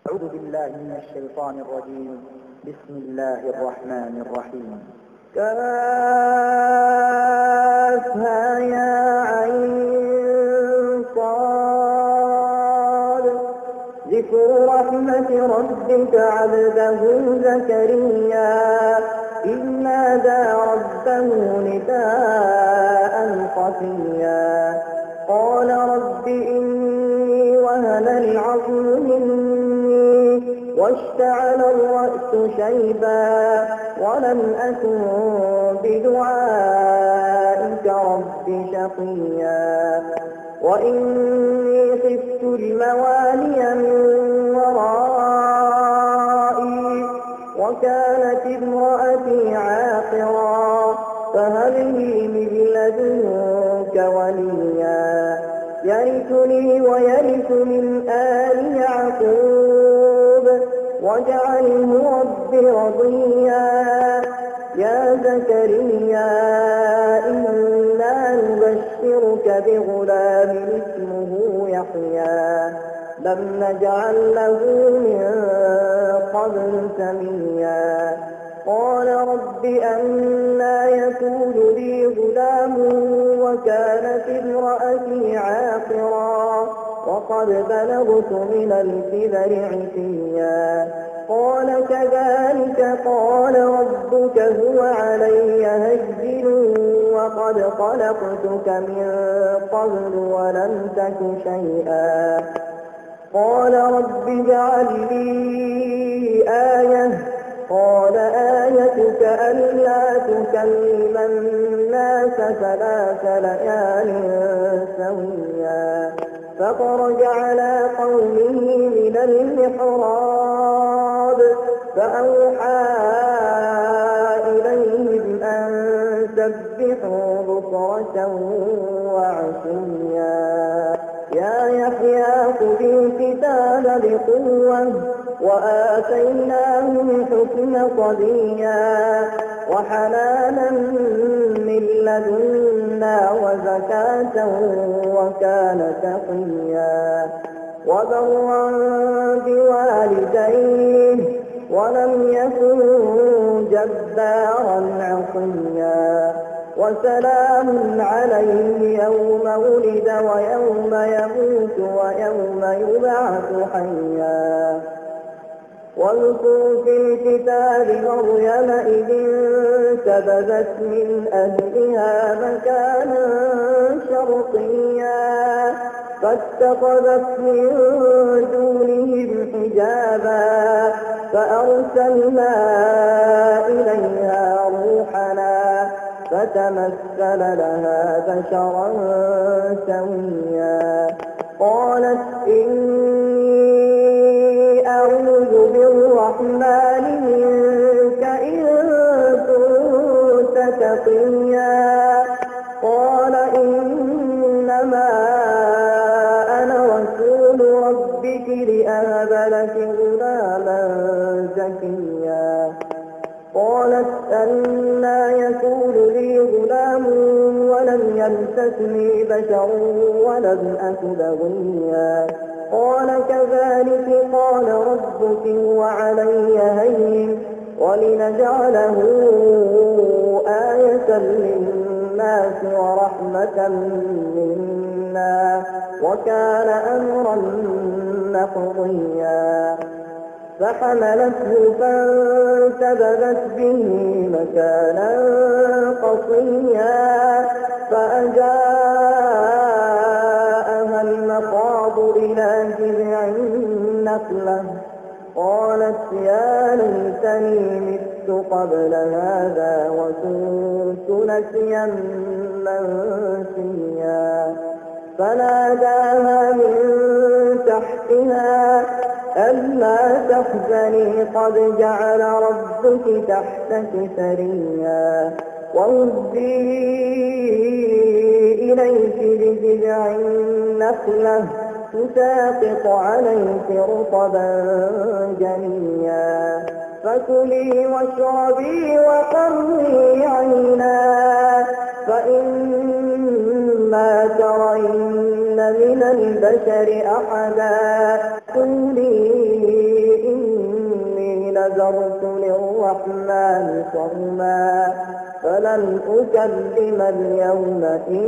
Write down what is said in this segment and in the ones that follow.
أعوذ بالله من الشيطان الرجيم. بسم الله الرحمن الرحيم. كافها يا عين صاد. ذكر رحمة ربك عبده زكريا إذ نادى ربه نداء خفيا قال رب إني وهن العظم مني واشتعل الرأس شيبا ولم أكن بدعائك رب شقيا وإني خفت الموالي من ورائي وكانت امرأتي عاقرا فهب لي من لدنك وليا يرثني ويرث من آل يعقوب واجعله رب رضيا يا زكريا إنا نبشرك بغلام اسمه يحيى لم نجعل له من قبل سميا قال رب أنى يكون لي غلام وكانت امرأتي عاقرا وقد بلغت من الكبر عتيا قال كذلك قال ربك هو علي هين وقد خلقتك من قبل ولم تك شيئا قال رب اجعل لي آية قال آيتك ألا تكلم الناس 3 ليال سويا فخرج على قومه من المحراب فأوحى إليهم أن سبحوا بكرة وعشيا يا يحيى خذ الكتاب بقوة وآتيناه الحكم صبيا وحنانا من لدنا وزكاة وكان تقيا وبرا بوالديه ولم يكن جبارا عصيا وسلام عليه يوم ولد ويوم يموت ويوم يبعث حيا واذكر في الكتاب مريم إذ انتبذت من أهلها مكانا شرقيا فاتخذت من دونهم حجابا فأرسلنا إليها روحنا فتمثل لها بشرا سويا قالت إني أعوذ بالرحمن منك إن كنت تقيا قال إنما أنا رسول ربك لأهب لك غلاما زكيا قالت أنى يكون لي غلام ولم يمسسني بشر ولم أك بغيا قال كذلك قال ربك هو علي هين ولنجعله آية للناس ورحمة منا وكان أمرا مقضيا فحملته فانتبذت به مكانا قصيا فأجاءها المخاض إلى جذع النخلة قالت يا ليتني مت قبل هذا وكنت نسيا منسيا فناداها من تحتها ألا تحزني قد جعل ربك تحتك سريا وهزي إليك بجذع النخلة تساقط عليك رطبا جنيا فكلي واشربي وقري عينا فإما ترين من البشر أحدا قولي نذرت للرحمن صوما فلن أكلم اليوم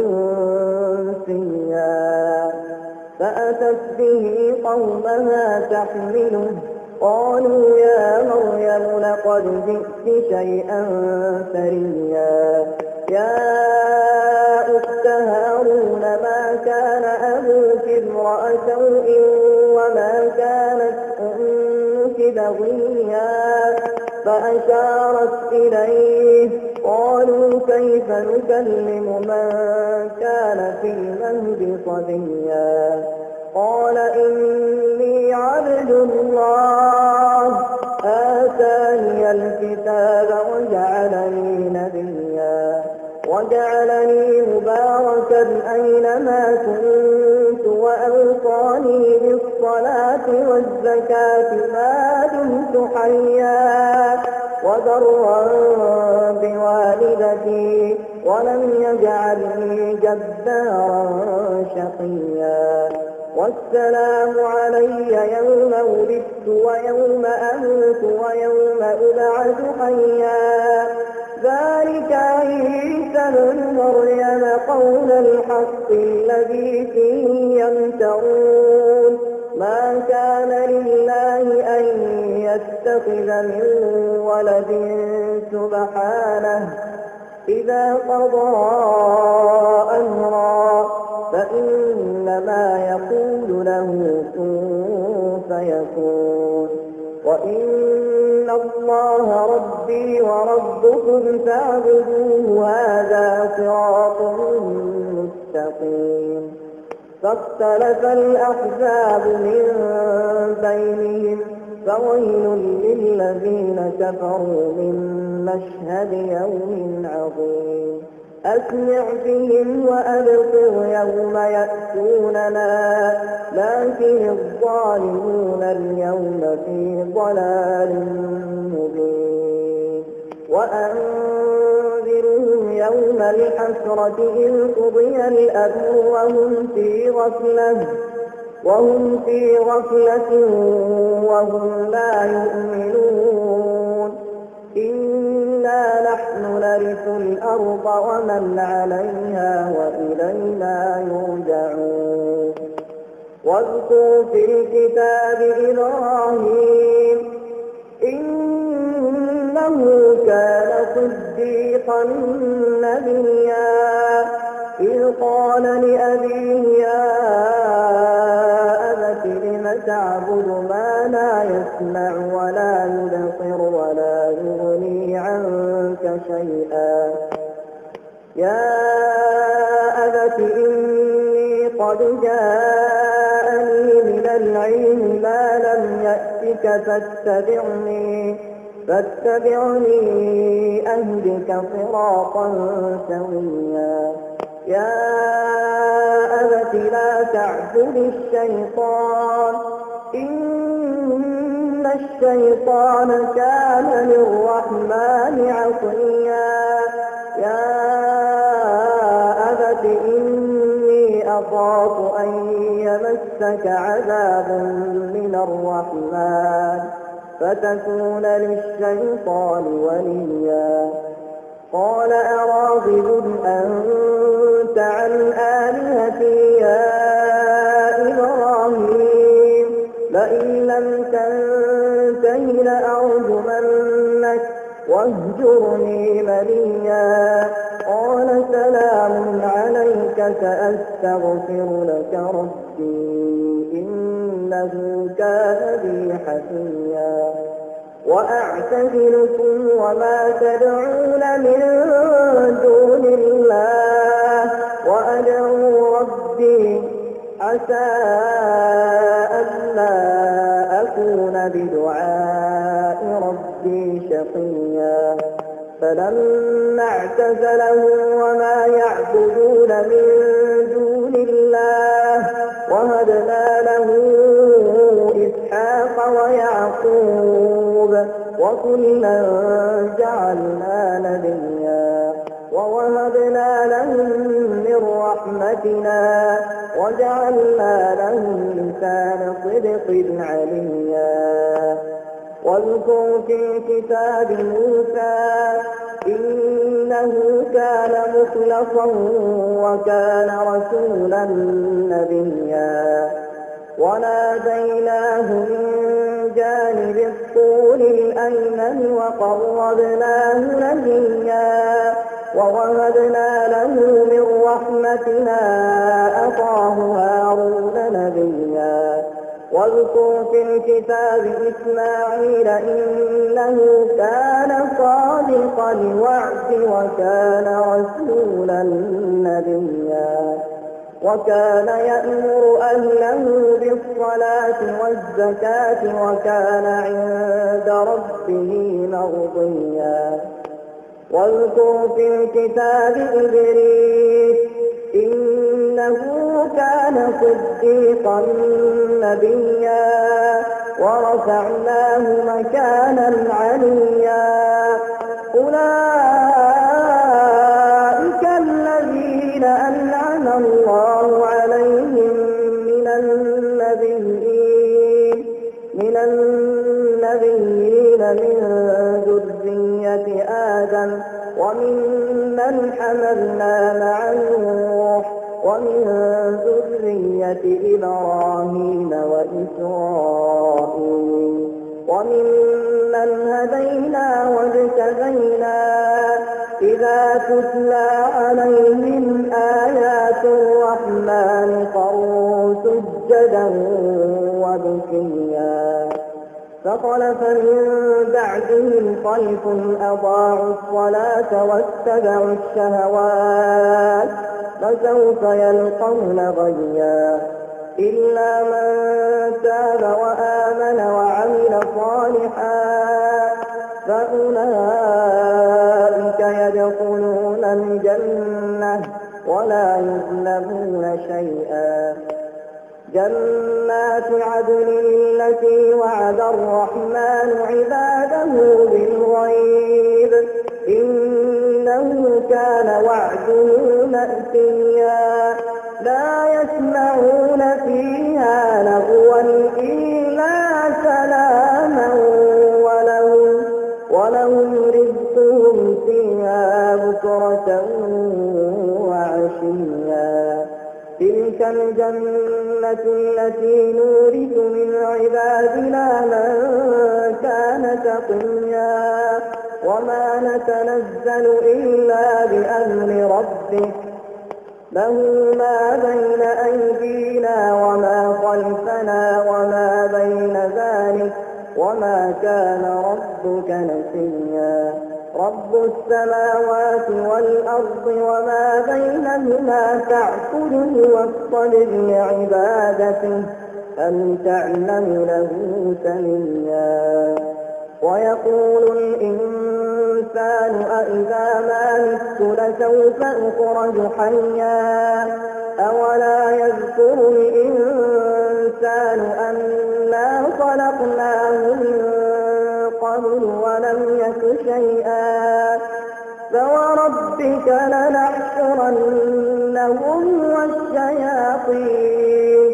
إنسيا فأتت به قومها تحمله قالوا يا مريم لقد جئت شيئا فريا يا أخت هارون ما كان أبوك امرأ سوء وما كانت أمك بغيا فأشارت إليه قالوا كيف نكلم من كان في المهد صبيا قال إني عبد الله آتاني الكتاب وجعلني نبيا وجعلني مباركا أينما كنت وأوصاني بالصلاة والزكاة ما دمت حيا وبرا بوالدتي ولم يجعلني جبارا شقيا والسلام علي يوم ولدت ويوم أموت ويوم أبعث حيا ذلك عيسى ابن مريم قول الحق الذي فيه يمترون ما كان لله أن يتخذ من ولد سبحانه إذا قضى أمرا فإنما يقول له كن فيكون وإن الله ربي وربكم فاعبدوه هذا صراط مستقيم فاختلف الأحزاب من بينهم فويل للذين كفروا من مشهد يوم عظيم أسمع بهم وأبصر يوم يأتوننا لكن الظالمون اليوم في ضلال مبين وأنذرهم يوم الحسرة إذ قضي الأمر وهم في غفلة وهم لا يؤمنون إنا نحن نرث الأرض ومن عليها وإلينا يرجعون واذكر في الكتاب إبراهيم إنه كان صديقا نبيا إذ قال لأبيه يا أبت لم تعبد ما لا يسمع ولا يبصر ولا يغني عنك شيئا يا أبت إني قد جاءني من العلم ما لم يأتك فاتبعني أهدك صراطا سويا يا أبت لا تعبد الشيطان إن الشيطان كان للرحمن عصيا يا أبت إني أخاف أن يمسك عذاب من الرحمن فتكون للشيطان وليا قال أراغب أنت عن آلهتي يا إبراهيم لئن لم تنته لأرجمنك واهجرني مليا قال سلام عليك سأستغفر لك ربي إنه كان بي حفيا وأعتزلكم وما تدعون من دون الله وأدعو ربي عسى ألا أكون بدعاء ربي شقيا فلما اعتزلهم وما يعبدون من دون الله وهبنا له إسحاق ويعقوب وكلا جعلنا نبيا ووهبنا لهم من رحمتنا وجعلنا لهم لسان صدق عليا واذكر في الكتاب موسى إنه كان مخلصا وكان رسولا نبيا وناديناه من جانب الطور الأيمن وقربناه نجيا ووهبنا له من رحمتنا أخاه هارون نبيا واذكر في الكتاب إسماعيل إنه كان صادق الوعد وكان رسولا نبيا وكان يأمر أهله بالصلاة والزكاة وكان عند ربه مرضيا واذكر في الكتاب إدريس إنه كان صديقا نبيا ورفعناه مكانا عليا أولئك الذين أنعم الله عليهم من النبيين من ذرية آدم وممن حملنا مع نوح ومن ذرية إبراهيم وإسرائيل وممن هدينا واجتبينا إذا تتلى عليهم آيات الرحمن خروا سجدا وبكيا فخلف من بعدهم خلف أضاعوا الصلاة واتبعوا الشهوات فسوف يلقون غيا إلا من تاب وآمن وعمل صالحا فأولئك يدخلون الجنة ولا يظلمون شيئا جنات عدن التي وعد الرحمن عباده بالغيب إنه كان وعده مأتيا لا يسمعون فيها لغوا إلا سلاما ولهم رزقهم فيها بكرة وعشيا تلك الجنة التي نورث من عبادنا من كان تقيا وما نتنزل إلا بأمر ربك له ما بين أيدينا وما خلفنا وما بين ذلك وما كان ربك نسيا رب السماوات والأرض وما بينهما فاعبده واصطبر لعبادته هل تعلم له سميا ويقول الإنسان أإذا ما مت لسوف أخرج حيا أولا يذكر الإنسان أنا خلقناه من قبل ولم يك شيئا فوربك لنحشرنهم والشياطين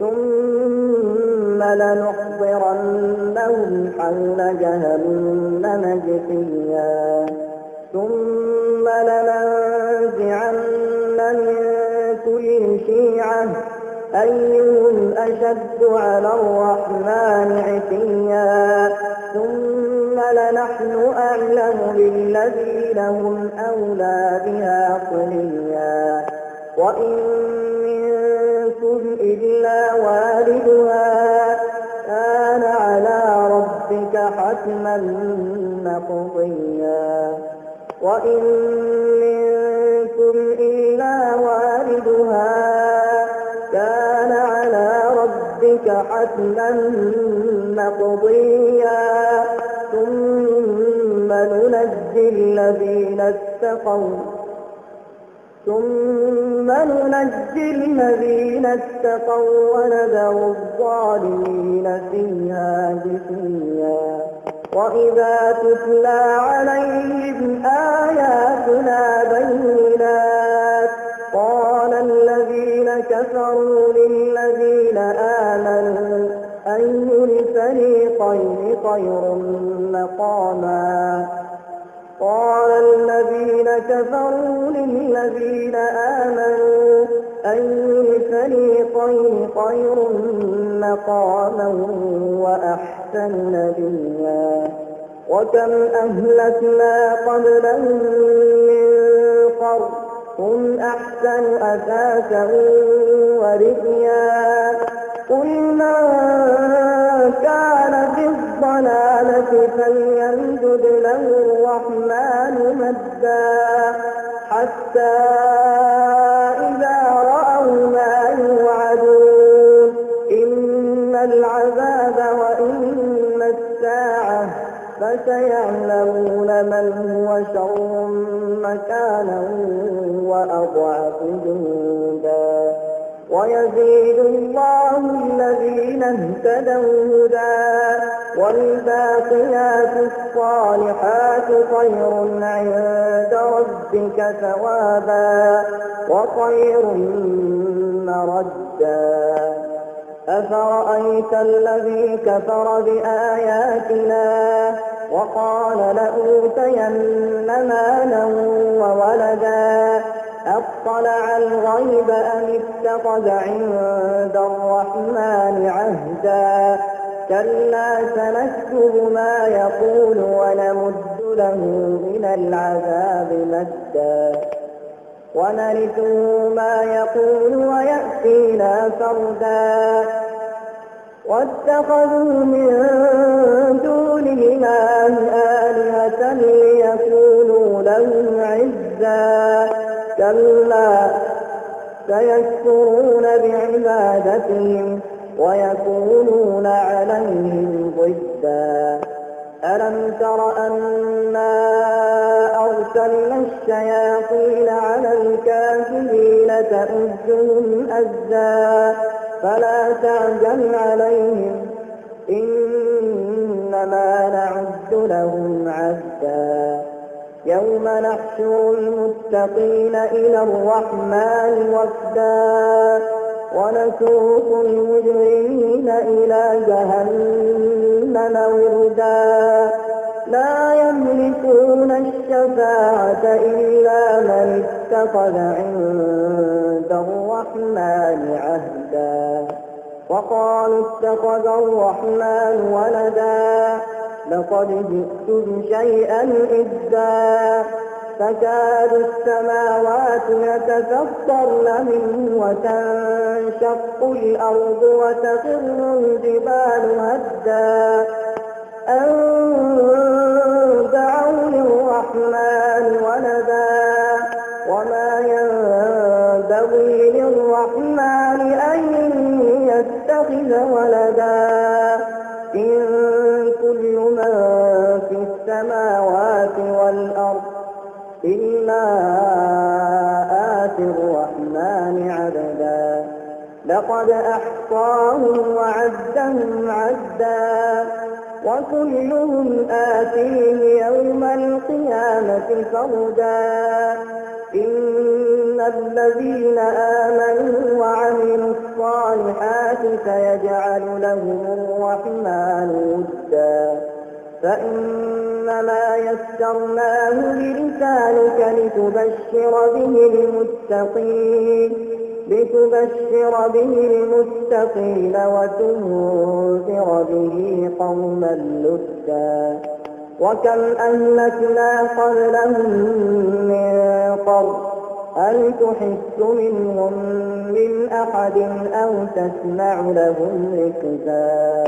ثم لنحضرنهم حول جهنم جثيا ثم لننزعن من كل شيعة أيهم أشد على الرحمن عتيا ثم لنحن أعلم بالذين هم أولى بها صليا وإن منكم إلا واردها كان على ربك حتما مقضيا وإن منكم إلا واردها كان على ربك حتما مقضيا ثم ننجي الذين اتقوا ونذر الظالمين فيها جثيا وإذا تتلى عليهم آياتنا بينات قال الذين كفروا للذين آمنوا أي الفريقين خير مقاما قال الذين كفروا للذين آمنوا أي الفريقين خير مقاما وأحسن نديا وكم أهلكنا قبلهم من قرن هم أحسن أثاثا ورئيا قل من كان في الضلالة فليمدد له الرحمن مدا حتى إذا رأوا ما يوعدون إما العذاب وإما الساعة فسيعلمون من هو شر مكانا وأضعف جندا ويزيد الله الذين اهتدوا هدى والباقيات الصالحات خير عند ربك ثوابا وخير مردا أفرأيت الذي كفر بآياتنا وقال لأوتين مالا وولدا أطلع الغيب أم اتخذ عند الرحمن عهدا كلا سنكتب ما يقول ونمد له من العذاب مدا ونرثه ما يقول ويأتينا فردا واتخذوا من دونه آلهة ليكونوا لهم عزا كلا سيكفرون بعبادتهم ويكونون عليهم ضدا ألم تر أنا أرسلنا الشياطين على الكافرين تؤزهم أزا فلا تعجل عليهم إنما نعد لهم عدا يوم نحشر المتقين إلى الرحمن وفدا ونسوق المجرمين إلى جهنم وردا لا يملكون الشفاعة إلا من اتخذ عند الرحمن عهدا وقالوا اتخذ الرحمن ولدا لقد جئتم شيئا إدا تكاد السماوات يتفطرن منه وتنشق الأرض وتخر الجبال هدا أن دعوا للرحمن ولدا وما ينبغي للرحمن أن يتخذ ولدا إن كل من في السماوات والأرض إلا آتي الرحمن عبدا لقد أحصاهم وعدهم عدا وكلهم آتيه يوم القيامة فردا إن الذين آمنوا وعملوا الصالحات سيجعل لهم الرحمن ودا فإنما يسرناه بلسانك لتبشر به المتقين وتنذر به قوما لدا وكم أهلكنا قبلهم من قرن هل تحس منهم من أحد أو تسمع لهم ركزا